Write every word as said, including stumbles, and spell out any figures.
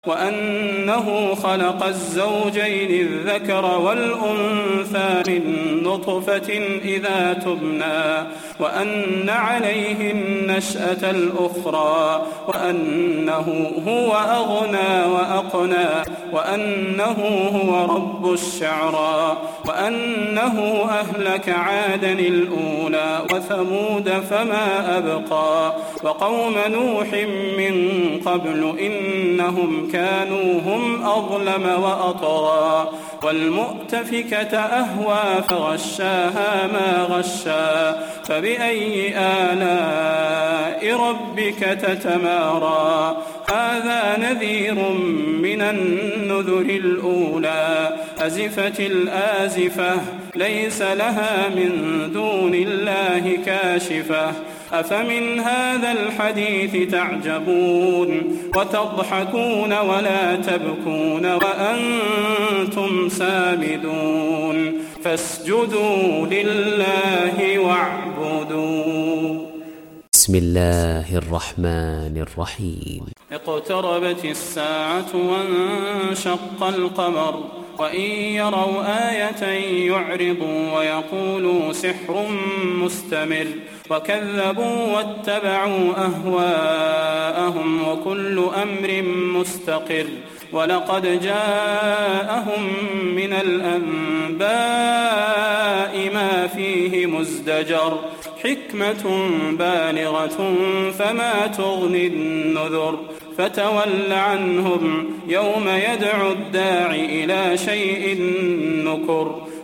وأنه خلق الزوجين الذكر والأنثى من نطفة إذا تبنى وأن عليه النشأة الأخرى وأنه هو أغنى وأقنى وأنه هو رب الشعرى وأنه أهلك عادا الأولى وثمود فما أبقى وقوم نوح من قبل إنهم كانوا هم أظلم وأطغى والمؤتفكة أهوى فغشاها ما غشا فبأي آلاء ربك تتمارى هذا نذير من النذر الأولى أزفت الآزفة ليس لها من دون الله كاشفة أفمن هذا الحديث تعجبون وتضحكون ولا تبكون وأنتم سامدون فاسجدوا لله واعبدوا. بسم الله الرحمن الرحيم. اقتربت الساعة وانشق القمر وإن يروا آية يعرضوا ويقولوا سحر مستمر وكذبوا واتبعوا أهواءهم وكل أمر مستقر ولقد جاءهم من الأنباء ما فيه مزدجر حكمة بالغة فما تغني النذر فتول عنهم يوم يدعو الداع إلى شيء نكر